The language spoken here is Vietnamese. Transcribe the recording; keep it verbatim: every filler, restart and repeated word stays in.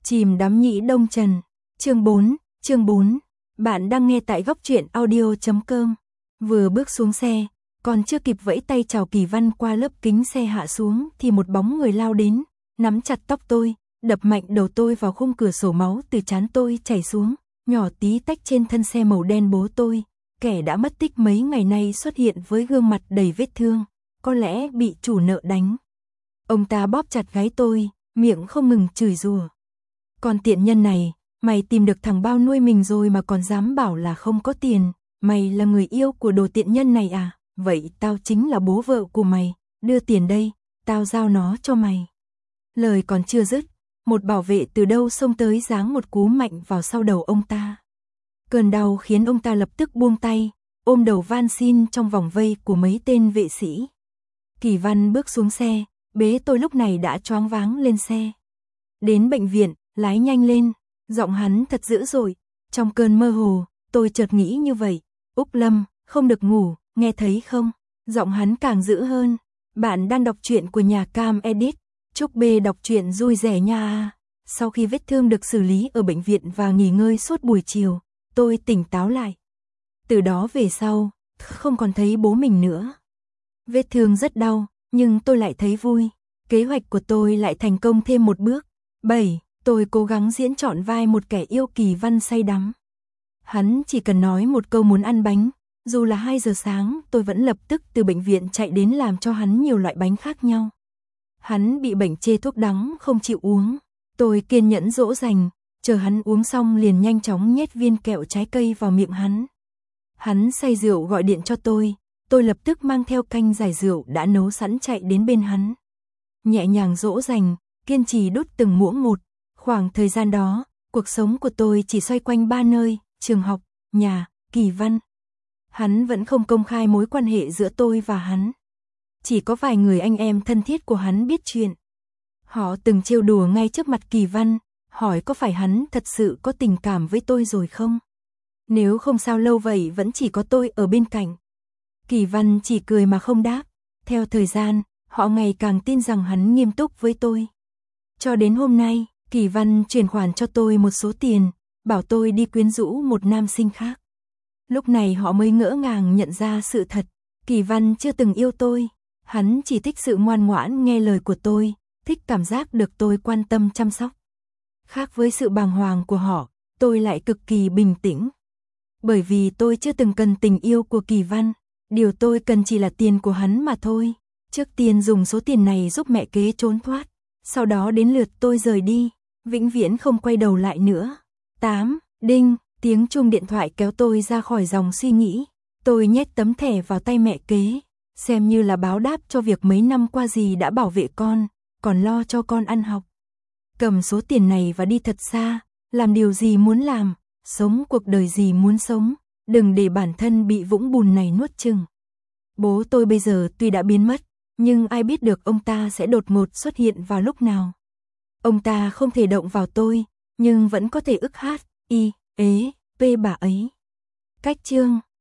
Chìm đắm nhĩ đông trần. Chương bốn, chương bốn. Bạn đang nghe tại góc truyện audio chấm com. Vừa bước xuống xe, còn chưa kịp vẫy tay chào Kỳ Văn qua lớp kính xe hạ xuống thì một bóng người lao đến, nắm chặt tóc tôi, đập mạnh đầu tôi vào khung cửa sổ, máu từ trán tôi chảy xuống, nhỏ tí tách trên thân xe màu đen bố tôi. Kẻ đã mất tích mấy ngày nay xuất hiện với gương mặt đầy vết thương, có lẽ bị chủ nợ đánh. Ông ta bóp chặt gáy tôi, miệng không ngừng chửi rủa. Con tiện nhân này, mày tìm được thằng bao nuôi mình rồi mà còn dám bảo là không có tiền, mày là người yêu của đồ tiện nhân này à? Vậy tao chính là bố vợ của mày, đưa tiền đây, tao giao nó cho mày. Lời còn chưa dứt, một bảo vệ từ đâu xông tới giáng một cú mạnh vào sau đầu ông ta. Cơn đau khiến ông ta lập tức buông tay, ôm đầu van xin trong vòng vây của mấy tên vệ sĩ. Kỳ Văn bước xuống xe, bế tôi lúc này đã choáng váng lên xe. Đến bệnh viện, lái nhanh lên, giọng hắn thật dữ dội. Trong cơn mơ hồ, tôi chợt nghĩ như vậy, Úc Lâm, không được ngủ, nghe thấy không? Giọng hắn càng dữ hơn. Bạn đang đọc truyện của nhà Cam Edit, chúc bê đọc truyện vui vẻ nha. Sau khi vết thương được xử lý ở bệnh viện và nghỉ ngơi suốt buổi chiều, tôi tỉnh táo lại. Từ đó về sau, không còn thấy bố mình nữa. Vết thương rất đau, nhưng tôi lại thấy vui. Kế hoạch của tôi lại thành công thêm một bước. bảy. Tôi cố gắng diễn trọn vai một kẻ yêu Kỳ Văn say đắm. Hắn chỉ cần nói một câu muốn ăn bánh, dù là hai giờ sáng tôi vẫn lập tức từ bệnh viện chạy đến làm cho hắn nhiều loại bánh khác nhau. Hắn bị bệnh chê thuốc đắng không chịu uống. Tôi kiên nhẫn dỗ dành, chờ hắn uống xong liền nhanh chóng nhét viên kẹo trái cây vào miệng hắn. Hắn say rượu gọi điện cho tôi, tôi lập tức mang theo canh giải rượu đã nấu sẵn chạy đến bên hắn. Nhẹ nhàng dỗ dành, kiên trì đút từng muỗng một. Khoảng thời gian đó, cuộc sống của tôi chỉ xoay quanh ba nơi, trường học, nhà, Kỳ Văn. Hắn vẫn không công khai mối quan hệ giữa tôi và hắn. Chỉ có vài người anh em thân thiết của hắn biết chuyện. Họ từng trêu đùa ngay trước mặt Kỳ Văn, hỏi có phải hắn thật sự có tình cảm với tôi rồi không? Nếu không sao lâu vậy vẫn chỉ có tôi ở bên cạnh. Kỳ Văn chỉ cười mà không đáp. Theo thời gian, họ ngày càng tin rằng hắn nghiêm túc với tôi. Cho đến hôm nay, Kỳ Văn chuyển khoản cho tôi một số tiền, bảo tôi đi quyến rũ một nam sinh khác. Lúc này họ mới ngỡ ngàng nhận ra sự thật, Kỳ Văn chưa từng yêu tôi, hắn chỉ thích sự ngoan ngoãn nghe lời của tôi, thích cảm giác được tôi quan tâm chăm sóc. Khác với sự bàng hoàng của họ, tôi lại cực kỳ bình tĩnh. Bởi vì tôi chưa từng cần tình yêu của Kỳ Văn, điều tôi cần chỉ là tiền của hắn mà thôi. Trước tiên dùng số tiền này giúp mẹ kế trốn thoát, sau đó đến lượt tôi rời đi, vĩnh viễn không quay đầu lại nữa. tám. Đinh, tiếng chuông điện thoại kéo tôi ra khỏi dòng suy nghĩ. Tôi nhét tấm thẻ vào tay mẹ kế, xem như là báo đáp cho việc mấy năm qua dì đã bảo vệ con, còn lo cho con ăn học. Cầm số tiền này và đi thật xa, làm điều gì muốn làm, sống cuộc đời gì muốn sống, đừng để bản thân bị vũng bùn này nuốt chửng. Bố tôi bây giờ tuy đã biến mất, nhưng ai biết được ông ta sẽ đột ngột xuất hiện vào lúc nào. Ông ta không thể động vào tôi, nhưng vẫn có thể ức hát, y, ế, p bà ấy. Cách chương